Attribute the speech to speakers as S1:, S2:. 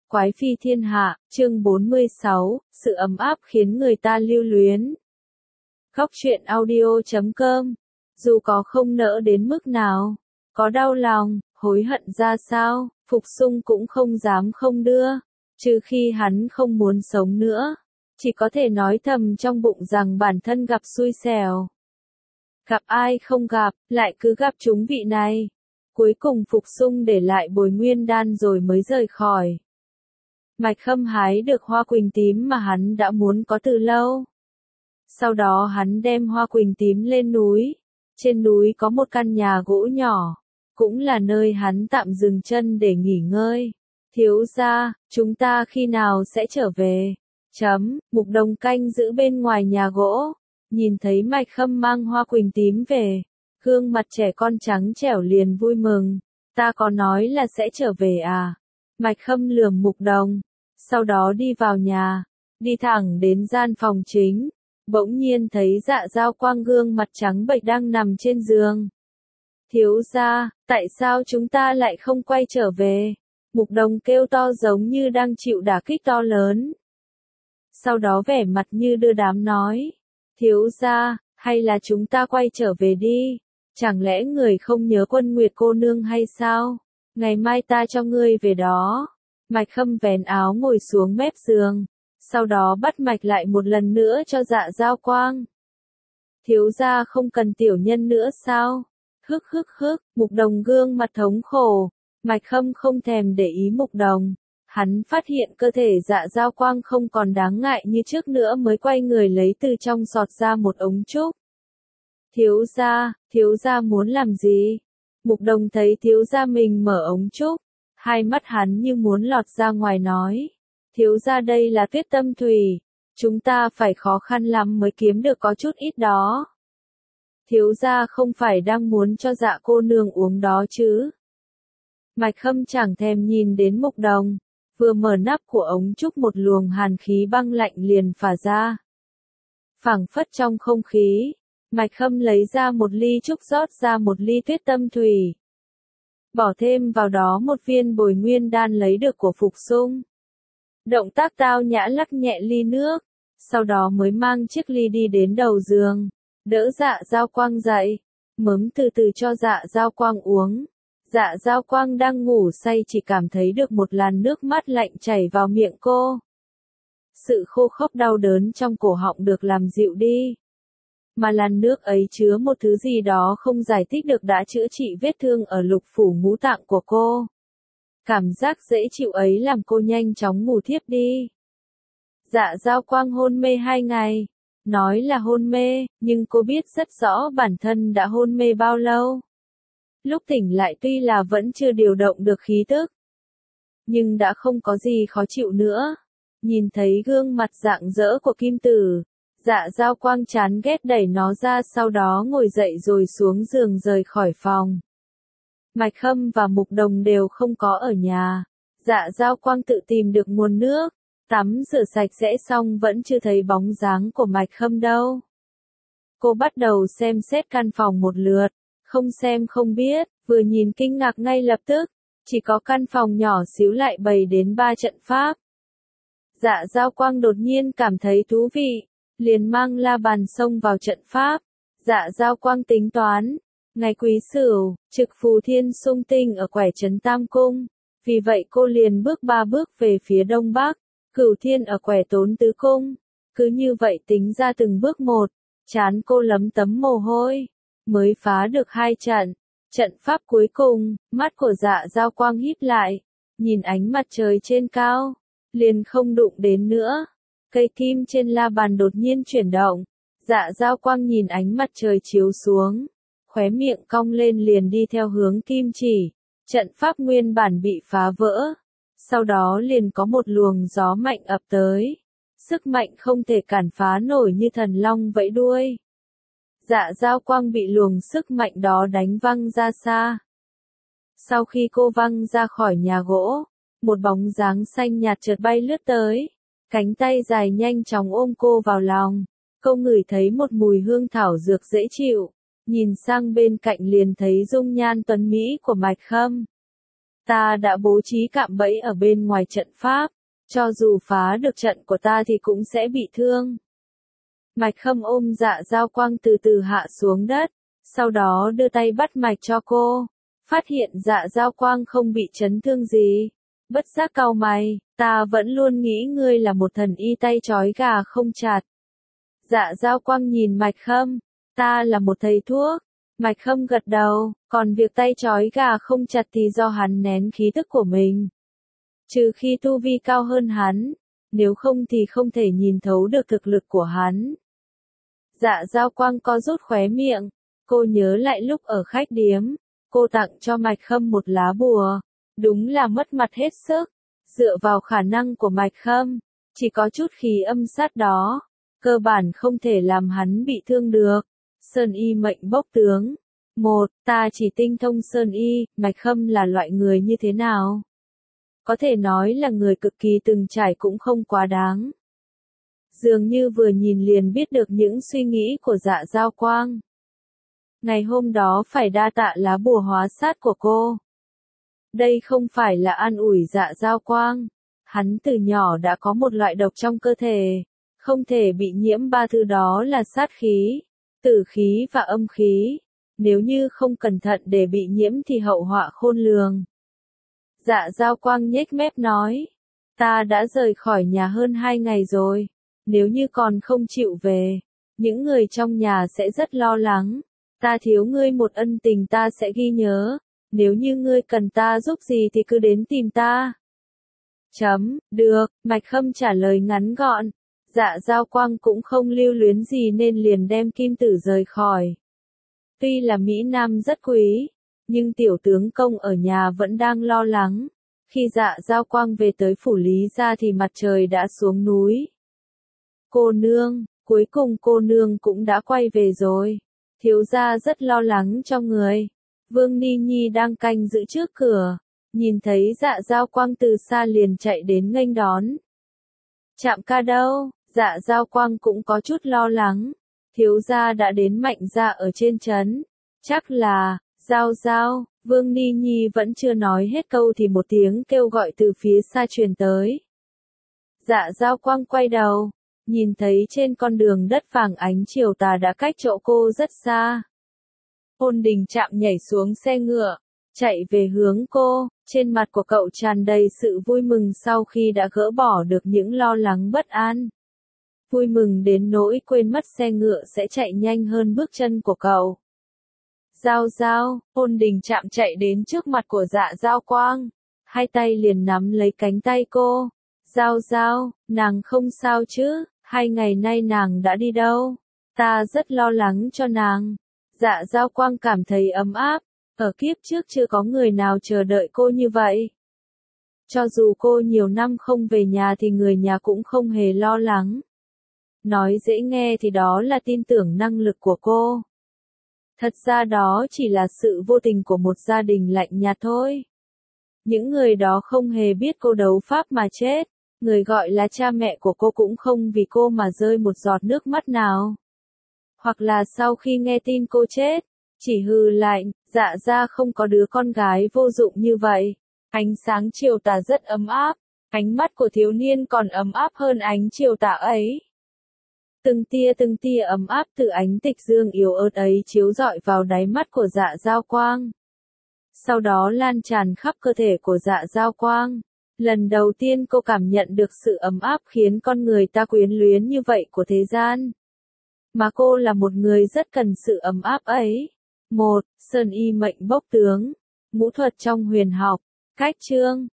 S1: Quái phi thiên hạ, chương 46, sự ấm áp khiến người ta lưu luyến. Góc truyện audio.com. Dù có không nỡ đến mức nào, có đau lòng, hối hận ra sao, Phục Sung cũng không dám không đưa, trừ khi hắn không muốn sống nữa, chỉ có thể nói thầm trong bụng rằng bản thân gặp xui xẻo. Gặp ai không gặp, lại cứ gặp chúng vị này. Cuối cùng Phục Sung để lại Bồi Nguyên Đan rồi mới rời khỏi. Mạch Khâm hái được hoa quỳnh tím mà hắn đã muốn có từ lâu. Sau đó hắn đem hoa quỳnh tím lên núi. Trên núi có một căn nhà gỗ nhỏ, cũng là nơi hắn tạm dừng chân để nghỉ ngơi. Thiếu gia, chúng ta khi nào sẽ trở về? Mục Đồng canh giữ bên ngoài nhà gỗ, nhìn thấy Mạch Khâm mang hoa quỳnh tím về, gương mặt trẻ con trắng trẻo liền vui mừng. Ta có nói là sẽ trở về à? Mạch Khâm lườm Mục Đồng, sau đó đi vào nhà, đi thẳng đến gian phòng chính, bỗng nhiên thấy Dạ Dao Quang gương mặt trắng bệch đang nằm trên giường. Thiếu gia, tại sao chúng ta lại không quay trở về? Mục Đồng kêu to giống như đang chịu đả kích to lớn. Sau đó vẻ mặt như đưa đám nói, thiếu gia, hay là chúng ta quay trở về đi? Chẳng lẽ người không nhớ Quân Nguyệt cô nương hay sao? Ngày mai ta cho ngươi về đó. Mạch Khâm vén áo ngồi xuống mép giường, sau đó bắt mạch lại một lần nữa cho Dạ Dao Quang. Thiếu gia không cần tiểu nhân nữa sao? Mục Đồng gương mặt thống khổ. Mạch Khâm không thèm để ý Mục Đồng. Hắn phát hiện cơ thể Dạ Dao Quang không còn đáng ngại như trước nữa mới quay người lấy từ trong giọt ra một ống trúc. Thiếu gia muốn làm gì? Mục Đồng thấy thiếu gia mình mở ống trúc, hai mắt hắn như muốn lọt ra ngoài nói. Thiếu gia đây là Tuyết Tâm Thủy, chúng ta phải khó khăn lắm mới kiếm được có chút ít đó. Thiếu gia không phải đang muốn cho Dạ cô nương uống đó chứ? Mạch Khâm chẳng thèm nhìn đến Mục Đồng, vừa mở nắp của ống trúc một luồng hàn khí băng lạnh liền phả ra. Phảng phất trong không khí, Mạch Khâm lấy ra một ly trúc rót ra một ly Tuyết Tâm Thủy. Bỏ thêm vào đó một viên Bồi Nguyên Đan lấy được của Phục Sung. Động tác tao nhã lắc nhẹ ly nước, sau đó mới mang chiếc ly đi đến đầu giường, đỡ Dạ Dao Quang dậy, mớm từ từ cho Dạ Dao Quang uống. Dạ Dao Quang đang ngủ say chỉ cảm thấy được một làn nước mắt lạnh chảy vào miệng cô. Sự khô khốc đau đớn trong cổ họng được làm dịu đi. Mà làn nước ấy chứa một thứ gì đó không giải thích được đã chữa trị vết thương ở lục phủ ngũ tạng của cô. Cảm giác dễ chịu ấy làm cô nhanh chóng ngủ thiếp đi. Dạ Dao Quang hôn mê 2 ngày. Nói là hôn mê, nhưng cô biết rất rõ bản thân đã hôn mê bao lâu. Lúc tỉnh lại tuy là vẫn chưa điều động được khí tức, nhưng đã không có gì khó chịu nữa. Nhìn thấy gương mặt rạng rỡ của Kim Tử, Dạ Dao Quang chán ghét đẩy nó ra, sau đó ngồi dậy rồi xuống giường rời khỏi phòng. Mạch Khâm và Mục Đồng đều không có ở nhà. Dạ Dao Quang tự tìm được nguồn nước, tắm rửa sạch sẽ xong vẫn chưa thấy bóng dáng của Mạch Khâm đâu. Cô bắt đầu xem xét căn phòng một lượt, không xem không biết, vừa nhìn kinh ngạc ngay lập tức, chỉ có căn phòng nhỏ xíu lại bày đến 3 trận pháp. Dạ Dao Quang đột nhiên cảm thấy thú vị, liền mang la bàn xông vào trận pháp. Dạ Dao Quang tính toán, ngày Quý Sửu, trực Phù Thiên xung tinh ở quẻ trấn Tam Cung, vì vậy cô liền bước 3 bước về phía đông bắc, Cửu Thiên ở quẻ Tốn Tứ Cung. Cứ như vậy tính ra từng bước một, trán cô lấm tấm mồ hôi, mới phá được 2 trận. Trận pháp cuối cùng, mắt của Dạ Dao Quang híp lại, nhìn ánh mặt trời trên cao, liền không đụng đến nữa. Cây kim trên la bàn đột nhiên chuyển động, Dạ Dao Quang nhìn ánh mặt trời chiếu xuống, khóe miệng cong lên liền đi theo hướng kim chỉ. Trận pháp nguyên bản bị phá vỡ, sau đó liền có một luồng gió mạnh ập tới, sức mạnh không thể cản phá nổi như thần long vẫy đuôi. Dạ Dao Quang bị luồng sức mạnh đó đánh văng ra xa. Sau khi cô văng ra khỏi nhà gỗ, một bóng dáng xanh nhạt chợt bay lướt tới, cánh tay dài nhanh chóng ôm cô vào lòng. Cô ngửi thấy một mùi hương thảo dược dễ chịu, nhìn sang bên cạnh liền thấy dung nhan tuấn mỹ của Mạch Khâm. Ta đã bố trí cạm bẫy ở bên ngoài trận pháp, cho dù phá được trận của ta thì cũng sẽ bị thương. Mạch Khâm ôm Dạ Dao Quang từ từ hạ xuống đất, sau đó đưa tay bắt mạch cho cô, phát hiện Dạ Dao Quang không bị chấn thương gì. Bất giác cau mày, ta vẫn luôn nghĩ ngươi là một thần y tay trói gà không chặt. Dạ Dao Quang nhìn Mạch Khâm, ta là một thầy thuốc. Mạch Khâm gật đầu, còn việc tay trói gà không chặt thì do hắn nén khí tức của mình. Trừ khi tu vi cao hơn hắn, nếu không thì không thể nhìn thấu được thực lực của hắn. Dạ Dao Quang co rút khóe miệng, cô nhớ lại lúc ở khách điếm, cô tặng cho Mạch Khâm một lá bùa, đúng là mất mặt hết sức. Dựa vào khả năng của Mạch Khâm, chỉ có chút khí âm sát đó, cơ bản không thể làm hắn bị thương được. Sơn y mệnh bốc tướng. Ta chỉ tinh thông Sơn y, Mạch Khâm là loại người như thế nào? Có thể nói là người cực kỳ từng trải cũng không quá đáng. Dường như vừa nhìn liền biết được những suy nghĩ của Dạ Dao Quang. Ngày hôm đó phải đa tạ lá bùa hóa sát của cô. Đây không phải là an ủi Dạ Dao Quang. Hắn từ nhỏ đã có một loại độc trong cơ thể, không thể bị nhiễm ba thứ đó là sát khí, tử khí và âm khí. Nếu như không cẩn thận để bị nhiễm thì hậu họa khôn lường. Dạ Dao Quang nhếch mép nói, ta đã rời khỏi nhà hơn 2 ngày rồi, nếu như còn không chịu về, những người trong nhà sẽ rất lo lắng. Ta thiếu ngươi một ân tình ta sẽ ghi nhớ, nếu như ngươi cần ta giúp gì thì cứ đến tìm ta. Được, Mạch Khâm trả lời ngắn gọn. Dạ Dao Quang cũng không lưu luyến gì nên liền đem kim tử rời khỏi. Tuy là Mỹ Nam rất quý, nhưng tiểu tướng công ở nhà vẫn đang lo lắng. Khi Dạ Dao Quang về tới phủ Lý gia thì mặt trời đã xuống núi. Cô nương, cuối cùng cô nương cũng đã quay về rồi. Thiếu gia rất lo lắng cho người. Vương Ni Nhi đang canh giữ trước cửa, nhìn thấy Dạ Dao Quang từ xa liền chạy đến nghênh đón. Trạm ca đâu? Dạ Dao Quang cũng có chút lo lắng. Thiếu gia đã đến Mạnh gia ở trên trấn. Chắc là, Giao, Vương Ni Nhi vẫn chưa nói hết câu thì một tiếng kêu gọi từ phía xa truyền tới. Dạ Dao Quang quay đầu, nhìn thấy trên con đường đất vàng ánh chiều tà đã cách chỗ cô rất xa. Ôn Đình Trạm nhảy xuống xe ngựa, chạy về hướng cô, trên mặt của cậu tràn đầy sự vui mừng sau khi đã gỡ bỏ được những lo lắng bất an. Vui mừng đến nỗi quên mất xe ngựa sẽ chạy nhanh hơn bước chân của cậu. Giao, Ôn Đình Trạm chạy đến trước mặt của Dạ Dao Quang, hai tay liền nắm lấy cánh tay cô. Giao, nàng không sao chứ, 2 ngày nay nàng đã đi đâu? Ta rất lo lắng cho nàng. Dạ Dao Quang cảm thấy ấm áp, ở kiếp trước chưa có người nào chờ đợi cô như vậy. Cho dù cô nhiều năm không về nhà thì người nhà cũng không hề lo lắng. Nói dễ nghe thì đó là tin tưởng năng lực của cô. Thật ra đó chỉ là sự vô tình của một gia đình lạnh nhạt thôi. Những người đó không hề biết cô đấu pháp mà chết. Người gọi là cha mẹ của cô cũng không vì cô mà rơi một giọt nước mắt nào. Hoặc là sau khi nghe tin cô chết, chỉ hừ lạnh, Dạ ra không có đứa con gái vô dụng như vậy. Ánh sáng chiều tà rất ấm áp, ánh mắt của thiếu niên còn ấm áp hơn ánh chiều tà ấy. Từng tia ấm áp từ ánh tịch dương yếu ớt ấy chiếu rọi vào đáy mắt của Dạ Dao Quang. Sau đó lan tràn khắp cơ thể của Dạ Dao Quang. Lần đầu tiên cô cảm nhận được sự ấm áp khiến con người ta quyến luyến như vậy của thế gian. Mà cô là một người rất cần sự ấm áp ấy. Sơn y mệnh bốc tướng. Ngũ thuật trong huyền học. Cách chương.